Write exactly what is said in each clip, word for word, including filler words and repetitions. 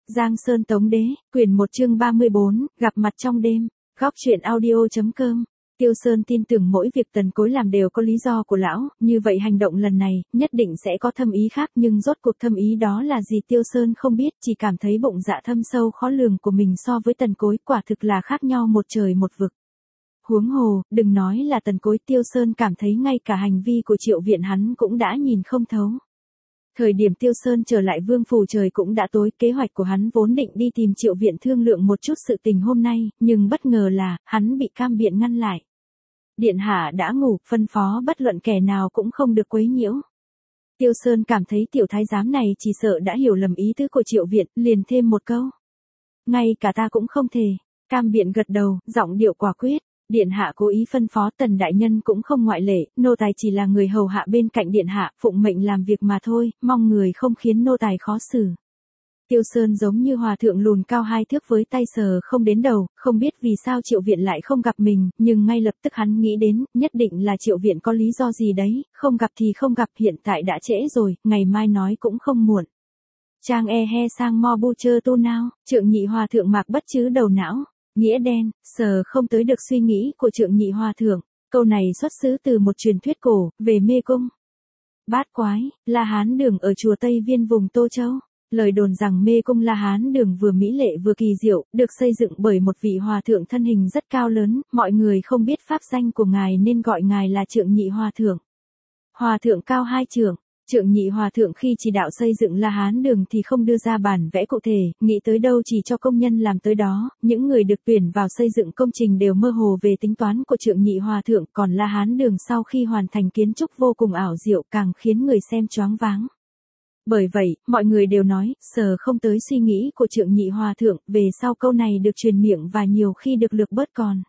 Giang Sơn Tống Đế, quyển một chương ba mươi bốn, gặp mặt trong đêm, góc truyện audio.com. Tiêu Sơn tin tưởng mỗi việc Tần Cối làm đều có lý do của lão, như vậy hành động lần này, nhất định sẽ có thâm ý khác, nhưng rốt cuộc thâm ý đó là gì Tiêu Sơn không biết, chỉ cảm thấy bụng dạ thâm sâu khó lường của mình so với Tần Cối quả thực là khác nhau một trời một vực. Huống hồ, đừng nói là Tần Cối, Tiêu Sơn cảm thấy ngay cả hành vi của Triệu Viện hắn cũng đã nhìn không thấu. Thời điểm Tiêu Sơn trở lại Vương phủ trời cũng đã tối, kế hoạch của hắn vốn định đi tìm Triệu Viện thương lượng một chút sự tình hôm nay, nhưng bất ngờ là, hắn bị Cam Biện ngăn lại. Điện hạ đã ngủ, phân phó bất luận kẻ nào cũng không được quấy nhiễu. Tiêu Sơn cảm thấy tiểu thái giám này chỉ sợ đã hiểu lầm ý tứ của Triệu Viện, liền thêm một câu. Ngay cả ta cũng không thể. Cam Biện gật đầu, giọng điệu quả quyết. Điện hạ cố ý phân phó, Tần đại nhân cũng không ngoại lệ, nô tài chỉ là người hầu hạ bên cạnh điện hạ, phụng mệnh làm việc mà thôi, mong người không khiến nô tài khó xử. Tiêu Sơn giống như hòa thượng lùn cao hai thước với tay sờ không đến đầu, không biết vì sao Triệu Viện lại không gặp mình, nhưng ngay lập tức hắn nghĩ đến, nhất định là Triệu Viện có lý do gì đấy, không gặp thì không gặp, hiện tại đã trễ rồi, ngày mai nói cũng không muộn. Trang e he sang mo bu chơ tu nao, Trượng Nhị hòa thượng mạc bất chứ đầu não. Nghĩa đen, sờ không tới được suy nghĩ của Trượng Nhị hòa thượng. Câu này xuất xứ từ một truyền thuyết cổ, về mê cung. Bát quái, La Hán Đường ở chùa Tây Viên vùng Tô Châu. Lời đồn rằng mê cung La Hán Đường vừa mỹ lệ vừa kỳ diệu, được xây dựng bởi một vị hòa thượng thân hình rất cao lớn, mọi người không biết pháp danh của ngài nên gọi ngài là Trượng Nhị hòa thượng. Hòa thượng cao hai trượng. Trượng Nhị hòa thượng khi chỉ đạo xây dựng La Hán Đường thì không đưa ra bản vẽ cụ thể, nghĩ tới đâu chỉ cho công nhân làm tới đó, những người được tuyển vào xây dựng công trình đều mơ hồ về tính toán của Trượng Nhị hòa thượng, còn La Hán Đường sau khi hoàn thành kiến trúc vô cùng ảo diệu càng khiến người xem choáng váng. Bởi vậy, mọi người đều nói, sờ không tới suy nghĩ của Trượng Nhị hòa thượng, về sau câu này được truyền miệng và nhiều khi được lược bớt còn.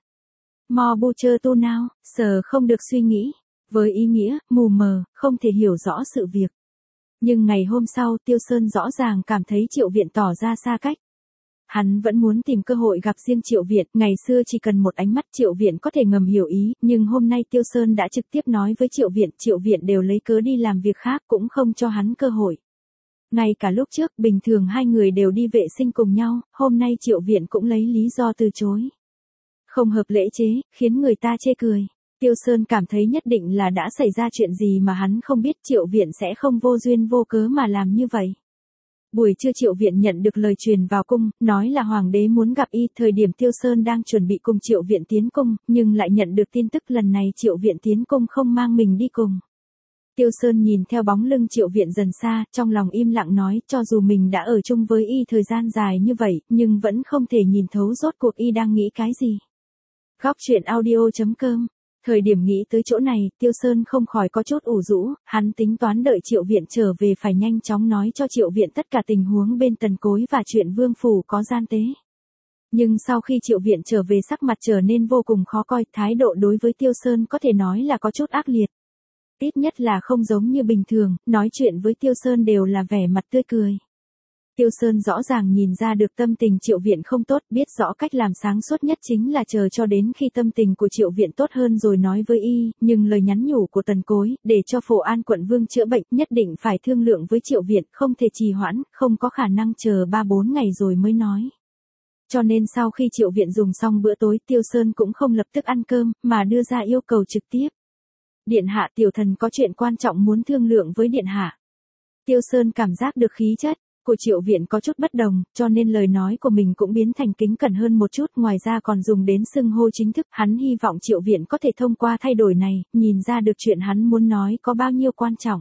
Mo bu chơ tu nao, sờ không được suy nghĩ. Với ý nghĩa, mù mờ, không thể hiểu rõ sự việc. Nhưng ngày hôm sau, Tiêu Sơn rõ ràng cảm thấy Triệu Viện tỏ ra xa cách. Hắn vẫn muốn tìm cơ hội gặp riêng Triệu Viện, ngày xưa chỉ cần một ánh mắt Triệu Viện có thể ngầm hiểu ý, nhưng hôm nay Tiêu Sơn đã trực tiếp nói với Triệu Viện, Triệu Viện đều lấy cớ đi làm việc khác cũng không cho hắn cơ hội. Ngay cả lúc trước, bình thường hai người đều đi vệ sinh cùng nhau, hôm nay Triệu Viện cũng lấy lý do từ chối. Không hợp lễ chế, khiến người ta chê cười. Tiêu Sơn cảm thấy nhất định là đã xảy ra chuyện gì mà hắn không biết, Triệu Viện sẽ không vô duyên vô cớ mà làm như vậy. Buổi trưa Triệu Viện nhận được lời truyền vào cung, nói là Hoàng đế muốn gặp y, thời điểm Tiêu Sơn đang chuẩn bị cùng Triệu Viện tiến cung, nhưng lại nhận được tin tức lần này Triệu Viện tiến cung không mang mình đi cùng. Tiêu Sơn nhìn theo bóng lưng Triệu Viện dần xa, trong lòng im lặng nói, cho dù mình đã ở chung với y thời gian dài như vậy, nhưng vẫn không thể nhìn thấu rốt cuộc y đang nghĩ cái gì. Góc truyện audio.com. Thời điểm nghĩ tới chỗ này, Tiêu Sơn không khỏi có chút ủ rũ, hắn tính toán đợi Triệu Viện trở về phải nhanh chóng nói cho Triệu Viện tất cả tình huống bên Tần Cối và chuyện Vương phủ có gian tế. Nhưng sau khi Triệu Viện trở về sắc mặt trở nên vô cùng khó coi, thái độ đối với Tiêu Sơn có thể nói là có chút ác liệt. Ít nhất là không giống như bình thường, nói chuyện với Tiêu Sơn đều là vẻ mặt tươi cười. Tiêu Sơn rõ ràng nhìn ra được tâm tình Triệu Viện không tốt, biết rõ cách làm sáng suốt nhất chính là chờ cho đến khi tâm tình của Triệu Viện tốt hơn rồi nói với y, nhưng lời nhắn nhủ của Tần Cối, để cho Phổ An quận vương chữa bệnh, nhất định phải thương lượng với Triệu Viện, không thể trì hoãn, không có khả năng chờ ba bốn ngày rồi mới nói. Cho nên sau khi Triệu Viện dùng xong bữa tối, Tiêu Sơn cũng không lập tức ăn cơm, mà đưa ra yêu cầu trực tiếp. Điện hạ, tiểu thần có chuyện quan trọng muốn thương lượng với điện hạ. Tiêu Sơn cảm giác được khí chất của Triệu Viện có chút bất đồng, cho nên lời nói của mình cũng biến thành kính cẩn hơn một chút, ngoài ra còn dùng đến xưng hô chính thức, hắn hy vọng Triệu Viện có thể thông qua thay đổi này, nhìn ra được chuyện hắn muốn nói có bao nhiêu quan trọng.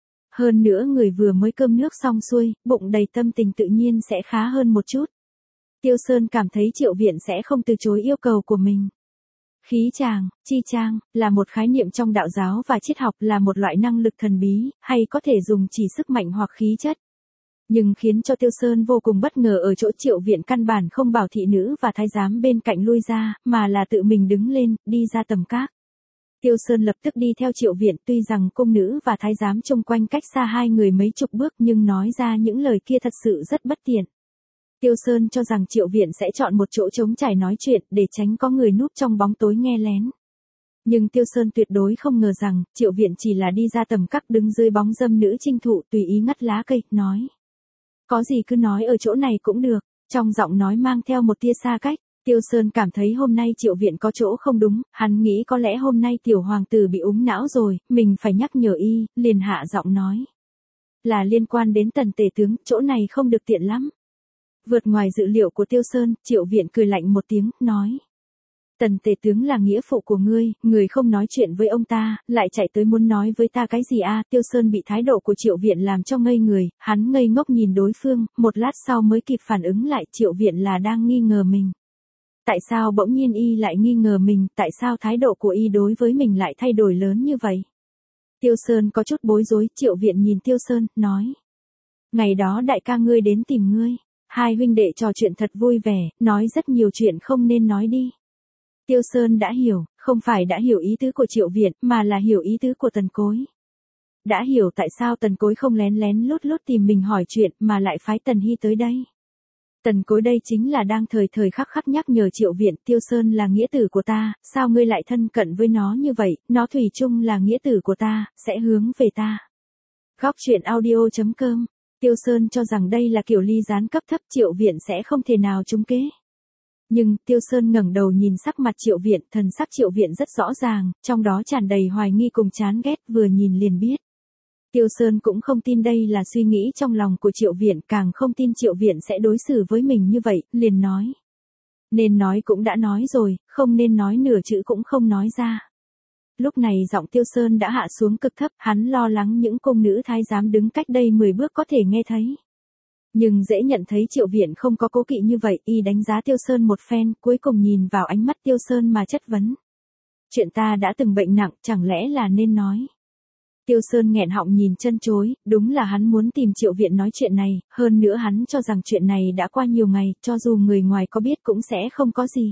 Hơn nữa người vừa mới cơm nước xong xuôi, bụng đầy tâm tình tự nhiên sẽ khá hơn một chút. Tiêu Sơn cảm thấy Triệu Viện sẽ không từ chối yêu cầu của mình. Khí tràng, chi trang, là một khái niệm trong đạo giáo và triết học, là một loại năng lực thần bí, hay có thể dùng chỉ sức mạnh hoặc khí chất. Nhưng khiến cho Tiêu Sơn vô cùng bất ngờ ở chỗ Triệu Viện căn bản không bảo thị nữ và thái giám bên cạnh lui ra, mà là tự mình đứng lên, đi ra tầm các. Tiêu Sơn lập tức đi theo Triệu Viện, tuy rằng cung nữ và thái giám chung quanh cách xa hai người mấy chục bước nhưng nói ra những lời kia thật sự rất bất tiện. Tiêu Sơn cho rằng Triệu Viện sẽ chọn một chỗ trống trải nói chuyện để tránh có người núp trong bóng tối nghe lén. Nhưng Tiêu Sơn tuyệt đối không ngờ rằng, Triệu Viện chỉ là đi ra tầm các đứng dưới bóng dâm nữ trinh thụ tùy ý ngắt lá cây, nói. Có gì cứ nói ở chỗ này cũng được, trong giọng nói mang theo một tia xa cách. Tiêu Sơn cảm thấy hôm nay Triệu Viện có chỗ không đúng, hắn nghĩ có lẽ hôm nay tiểu hoàng tử bị úng não rồi, mình phải nhắc nhở y, liền hạ giọng nói. Là liên quan đến Tần tể tướng, chỗ này không được tiện lắm. Vượt ngoài dự liệu của Tiêu Sơn, Triệu Viện cười lạnh một tiếng, nói. Tần tể tướng là nghĩa phụ của ngươi, người không nói chuyện với ông ta, lại chạy tới muốn nói với ta cái gì a? Tiêu Sơn bị thái độ của Triệu Viện làm cho ngây người, hắn ngây ngốc nhìn đối phương, một lát sau mới kịp phản ứng lại Triệu Viện là đang nghi ngờ mình. Tại sao bỗng nhiên y lại nghi ngờ mình, tại sao thái độ của y đối với mình lại thay đổi lớn như vậy? Tiêu Sơn có chút bối rối, Triệu Viện nhìn Tiêu Sơn, nói. Ngày đó đại ca ngươi đến tìm ngươi, hai huynh đệ trò chuyện thật vui vẻ, nói rất nhiều chuyện không nên nói đi. Tiêu Sơn đã hiểu, không phải đã hiểu ý tứ của Triệu Viện, mà là hiểu ý tứ của Tần Cối. Đã hiểu tại sao Tần Cối không lén lén lút lút tìm mình hỏi chuyện, mà lại phái Tần Hy tới đây. Tần Cối đây chính là đang thời thời khắc khắc nhắc nhở Triệu Viện, Tiêu Sơn là nghĩa tử của ta, sao ngươi lại thân cận với nó như vậy, nó thủy chung là nghĩa tử của ta, sẽ hướng về ta. Góc truyện audio chấm com, Tiêu Sơn cho rằng đây là kiểu ly gián cấp thấp, Triệu Viện sẽ không thể nào trúng kế. Nhưng, Tiêu Sơn ngẩng đầu nhìn sắc mặt Triệu Viện, thần sắc Triệu Viện rất rõ ràng, trong đó tràn đầy hoài nghi cùng chán ghét, vừa nhìn liền biết. Tiêu Sơn cũng không tin đây là suy nghĩ trong lòng của Triệu Viện, càng không tin Triệu Viện sẽ đối xử với mình như vậy, liền nói. Nên nói cũng đã nói rồi, không nên nói nửa chữ cũng không nói ra. Lúc này giọng Tiêu Sơn đã hạ xuống cực thấp, hắn lo lắng những cung nữ thái giám đứng cách đây mười bước có thể nghe thấy. Nhưng dễ nhận thấy Triệu Viện không có cố kỵ như vậy, y đánh giá Tiêu Sơn một phen, cuối cùng nhìn vào ánh mắt Tiêu Sơn mà chất vấn. Chuyện ta đã từng bệnh nặng, chẳng lẽ là nên nói. Tiêu Sơn nghẹn họng nhìn chân chối, đúng là hắn muốn tìm Triệu Viện nói chuyện này, hơn nữa hắn cho rằng chuyện này đã qua nhiều ngày, cho dù người ngoài có biết cũng sẽ không có gì.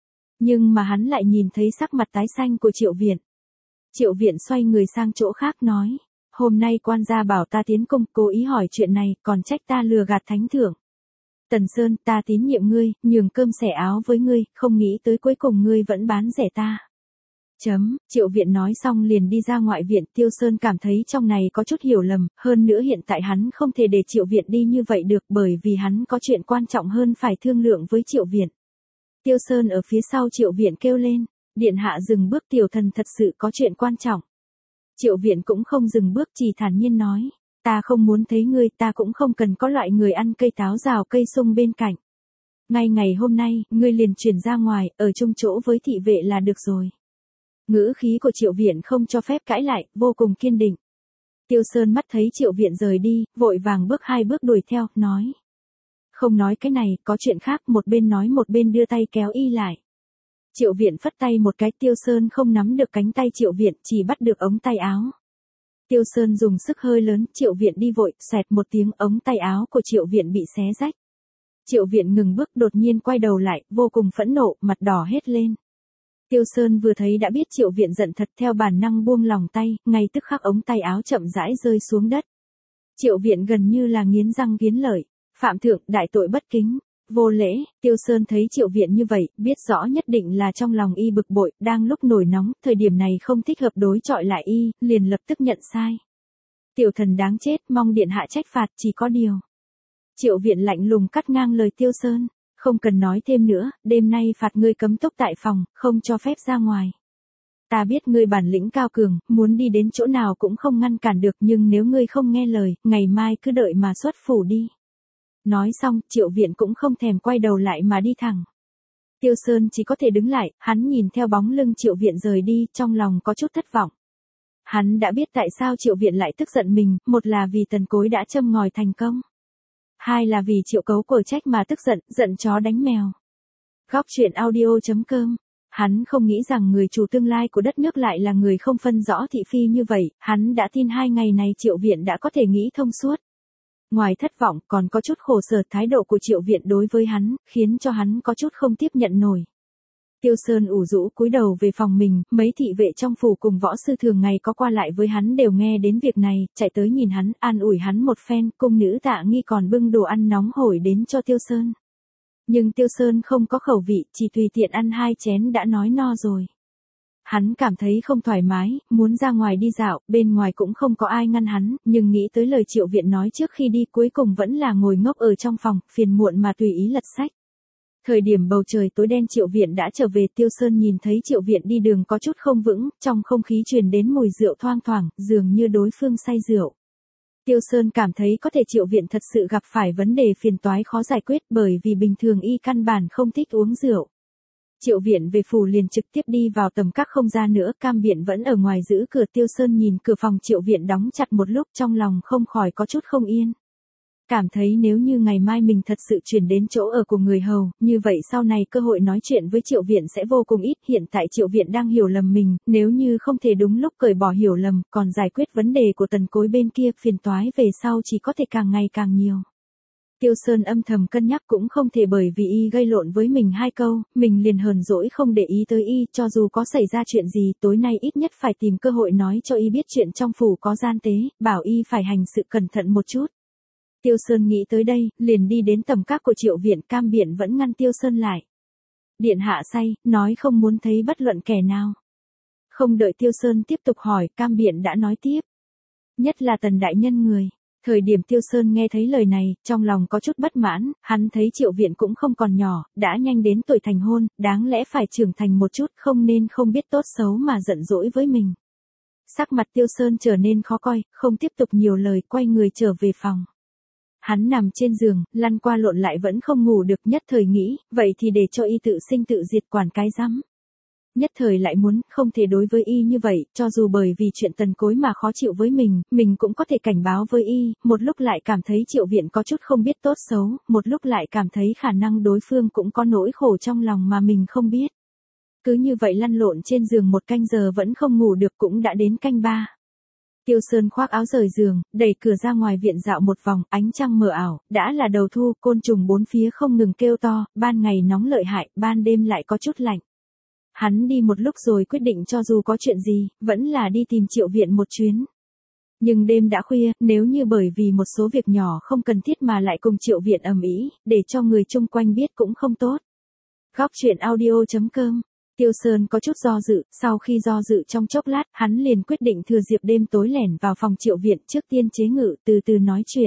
Nhưng mà hắn lại nhìn thấy sắc mặt tái xanh của Triệu Viện. Triệu Viện xoay người sang chỗ khác nói. Hôm nay quan gia bảo ta tiến cung, cố ý hỏi chuyện này, còn trách ta lừa gạt thánh thượng. Tần Sơn, ta tín nhiệm ngươi, nhường cơm xẻ áo với ngươi, không nghĩ tới cuối cùng ngươi vẫn bán rẻ ta. Chấm, Triệu Viện nói xong liền đi ra ngoại viện, Tiêu Sơn cảm thấy trong này có chút hiểu lầm, hơn nữa hiện tại hắn không thể để Triệu Viện đi như vậy được bởi vì hắn có chuyện quan trọng hơn phải thương lượng với Triệu Viện. Tiêu Sơn ở phía sau Triệu Viện kêu lên, điện hạ dừng bước, tiểu thần thật sự có chuyện quan trọng. Triệu Viện cũng không dừng bước, chỉ thản nhiên nói, ta không muốn thấy ngươi, ta cũng không cần có loại người ăn cây táo rào cây sung bên cạnh. Ngay ngày hôm nay, ngươi liền chuyển ra ngoài, ở chung chỗ với thị vệ là được rồi. Ngữ khí của Triệu Viện không cho phép cãi lại, vô cùng kiên định. Tiêu Sơn mắt thấy Triệu Viện rời đi, vội vàng bước hai bước đuổi theo, nói. Không nói cái này, có chuyện khác, một bên nói một bên đưa tay kéo y lại. Triệu Viện phất tay một cái, Tiêu Sơn không nắm được cánh tay Triệu Viện, chỉ bắt được ống tay áo. Tiêu Sơn dùng sức hơi lớn, Triệu Viện đi vội, xoẹt một tiếng, ống tay áo của Triệu Viện bị xé rách. Triệu Viện ngừng bước, đột nhiên quay đầu lại, vô cùng phẫn nộ, mặt đỏ hết lên. Tiêu Sơn vừa thấy đã biết Triệu Viện giận thật, theo bản năng buông lòng tay, ngay tức khắc ống tay áo chậm rãi rơi xuống đất. Triệu Viện gần như là nghiến răng nghiến lợi, phạm thượng, đại tội bất kính, vô lễ. Tiêu Sơn thấy Triệu Viện như vậy, biết rõ nhất định là trong lòng y bực bội, đang lúc nổi nóng, thời điểm này không thích hợp đối chọi lại y, liền lập tức nhận sai. Tiểu thần đáng chết, mong điện hạ trách phạt, chỉ có điều. Triệu Viện lạnh lùng cắt ngang lời Tiêu Sơn. Không cần nói thêm nữa, đêm nay phạt ngươi cấm túc tại phòng, không cho phép ra ngoài. Ta biết ngươi bản lĩnh cao cường, muốn đi đến chỗ nào cũng không ngăn cản được, nhưng nếu ngươi không nghe lời, ngày mai cứ đợi mà xuất phủ đi. Nói xong, Triệu Viện cũng không thèm quay đầu lại mà đi thẳng. Tiêu Sơn chỉ có thể đứng lại, hắn nhìn theo bóng lưng Triệu Viện rời đi, trong lòng có chút thất vọng. Hắn đã biết tại sao Triệu Viện lại tức giận mình, một là vì Tần Cối đã châm ngòi thành công. Hai là vì Triệu Cấu quở trách mà tức giận, giận chó đánh mèo. Góc truyện audio chấm com. Hắn không nghĩ rằng người chủ tương lai của đất nước lại là người không phân rõ thị phi như vậy, hắn đã tin hai ngày này Triệu Viện đã có thể nghĩ thông suốt. Ngoài thất vọng còn có chút khổ sở, thái độ của Triệu Viện đối với hắn, khiến cho hắn có chút không tiếp nhận nổi. Tiêu Sơn ủ rũ cúi đầu về phòng mình, mấy thị vệ trong phủ cùng võ sư thường ngày có qua lại với hắn đều nghe đến việc này, chạy tới nhìn hắn, an ủi hắn một phen, cung nữ Tạ Nghi còn bưng đồ ăn nóng hổi đến cho Tiêu Sơn. Nhưng Tiêu Sơn không có khẩu vị, chỉ tùy tiện ăn hai chén đã nói no rồi. Hắn cảm thấy không thoải mái, muốn ra ngoài đi dạo, bên ngoài cũng không có ai ngăn hắn, nhưng nghĩ tới lời Triệu Viện nói trước khi đi cuối cùng vẫn là ngồi ngốc ở trong phòng, phiền muộn mà tùy ý lật sách. Thời điểm bầu trời tối đen Triệu Viện đã trở về, Tiêu Sơn nhìn thấy Triệu Viện đi đường có chút không vững, trong không khí truyền đến mùi rượu thoang thoảng, dường như đối phương say rượu. Tiêu Sơn cảm thấy có thể Triệu Viện thật sự gặp phải vấn đề phiền toái khó giải quyết bởi vì bình thường y căn bản không thích uống rượu. Triệu Viện về phủ liền trực tiếp đi vào tầm các không ra nữa, Cam Biện vẫn ở ngoài giữ cửa. Tiêu Sơn nhìn cửa phòng Triệu Viện đóng chặt một lúc trong lòng không khỏi có chút không yên. Cảm thấy nếu như ngày mai mình thật sự chuyển đến chỗ ở của người hầu, như vậy sau này cơ hội nói chuyện với Triệu Viện sẽ vô cùng ít. Hiện tại Triệu Viện đang hiểu lầm mình, nếu như không thể đúng lúc cởi bỏ hiểu lầm, còn giải quyết vấn đề của Tần Cối bên kia, phiền toái về sau chỉ có thể càng ngày càng nhiều. Tiêu Sơn âm thầm cân nhắc cũng không thể bởi vì y gây lộn với mình hai câu, mình liền hờn dỗi không để ý tới y, cho dù có xảy ra chuyện gì, tối nay ít nhất phải tìm cơ hội nói cho y biết chuyện trong phủ có gian tế, bảo y phải hành sự cẩn thận một chút. Tiêu Sơn nghĩ tới đây, liền đi đến tầm các của Triệu Viện. Cam Biện vẫn ngăn Tiêu Sơn lại. Điện hạ say, nói không muốn thấy bất luận kẻ nào. Không đợi Tiêu Sơn tiếp tục hỏi, Cam Biện đã nói tiếp. Nhất là Tần đại nhân người. Thời điểm Tiêu Sơn nghe thấy lời này, trong lòng có chút bất mãn, hắn thấy Triệu Viện cũng không còn nhỏ, đã nhanh đến tuổi thành hôn, đáng lẽ phải trưởng thành một chút, không nên không biết tốt xấu mà giận dỗi với mình. Sắc mặt Tiêu Sơn trở nên khó coi, không tiếp tục nhiều lời, quay người trở về phòng. Hắn nằm trên giường, lăn qua lộn lại vẫn không ngủ được, nhất thời nghĩ, vậy thì để cho y tự sinh tự diệt quản cái rắm. Nhất thời lại muốn, không thể đối với y như vậy, cho dù bởi vì chuyện Tần Cối mà khó chịu với mình, mình cũng có thể cảnh báo với y, một lúc lại cảm thấy Triệu Viện có chút không biết tốt xấu, một lúc lại cảm thấy khả năng đối phương cũng có nỗi khổ trong lòng mà mình không biết. Cứ như vậy lăn lộn trên giường một canh giờ vẫn không ngủ được, cũng đã đến canh ba. Tiêu Sơn khoác áo rời giường, đẩy cửa ra ngoài viện dạo một vòng, ánh trăng mờ ảo, đã là đầu thu, côn trùng bốn phía không ngừng kêu to, ban ngày nóng lợi hại, ban đêm lại có chút lạnh. Hắn đi một lúc rồi quyết định cho dù có chuyện gì, vẫn là đi tìm Triệu Viện một chuyến. Nhưng đêm đã khuya, nếu như bởi vì một số việc nhỏ không cần thiết mà lại cùng Triệu Viện ầm ĩ, để cho người chung quanh biết cũng không tốt. Góc truyện audio chấm com. Tiêu Sơn có chút do dự, sau khi do dự trong chốc lát, hắn liền quyết định thừa dịp đêm tối lẻn vào phòng Triệu Viện, trước tiên chế ngự, từ từ nói chuyện.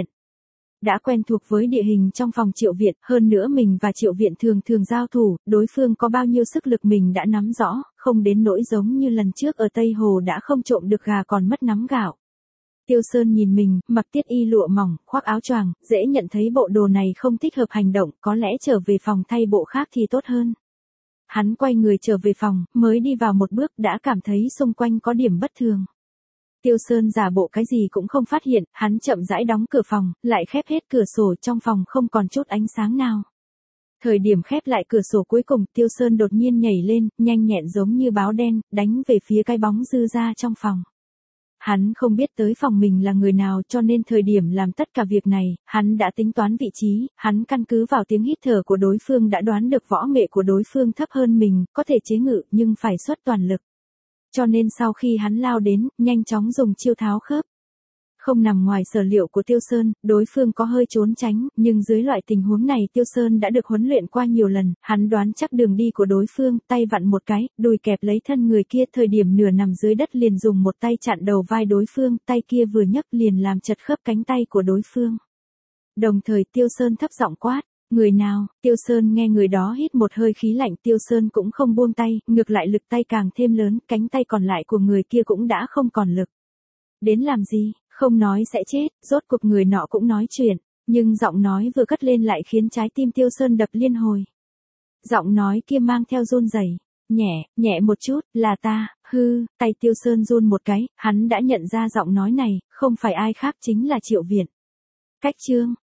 Đã quen thuộc với địa hình trong phòng Triệu Viện, hơn nữa mình và Triệu Viện thường thường giao thủ, đối phương có bao nhiêu sức lực mình đã nắm rõ, không đến nỗi giống như lần trước ở Tây Hồ đã không trộm được gà còn mất nắm gạo. Tiêu Sơn nhìn mình, mặc tiết y lụa mỏng, khoác áo choàng, dễ nhận thấy bộ đồ này không thích hợp hành động, có lẽ trở về phòng thay bộ khác thì tốt hơn. Hắn quay người trở về phòng, mới đi vào một bước đã cảm thấy xung quanh có điểm bất thường. Tiêu Sơn giả bộ cái gì cũng không phát hiện, hắn chậm rãi đóng cửa phòng, lại khép hết cửa sổ, trong phòng không còn chút ánh sáng nào. Thời điểm khép lại cửa sổ cuối cùng, Tiêu Sơn đột nhiên nhảy lên, nhanh nhẹn giống như báo đen, đánh về phía cái bóng dư ra trong phòng. Hắn không biết tới phòng mình là người nào, cho nên thời điểm làm tất cả việc này, hắn đã tính toán vị trí, hắn căn cứ vào tiếng hít thở của đối phương đã đoán được võ nghệ của đối phương thấp hơn mình, có thể chế ngự, nhưng phải xuất toàn lực. Cho nên sau khi hắn lao đến, nhanh chóng dùng chiêu tháo khớp. Không nằm ngoài sở liệu của Tiêu Sơn, đối phương có hơi trốn tránh, nhưng dưới loại tình huống này Tiêu Sơn đã được huấn luyện qua nhiều lần, hắn đoán chắc đường đi của đối phương, tay vặn một cái, đùi kẹp lấy thân người kia, thời điểm nửa nằm dưới đất liền dùng một tay chặn đầu vai đối phương, tay kia vừa nhấc liền làm chật khớp cánh tay của đối phương. Đồng thời Tiêu Sơn thấp giọng quát, người nào? Tiêu Sơn nghe người đó hít một hơi khí lạnh, Tiêu Sơn cũng không buông tay, ngược lại lực tay càng thêm lớn, cánh tay còn lại của người kia cũng đã không còn lực. Đến làm gì? Không nói sẽ chết, rốt cuộc người nọ cũng nói chuyện, nhưng giọng nói vừa cất lên lại khiến trái tim Tiêu Sơn đập liên hồi. Giọng nói kia mang theo run rẩy, nhẹ, nhẹ một chút, là ta, hư, tay Tiêu Sơn run một cái, hắn đã nhận ra giọng nói này, không phải ai khác chính là Triệu Viện. Cách chương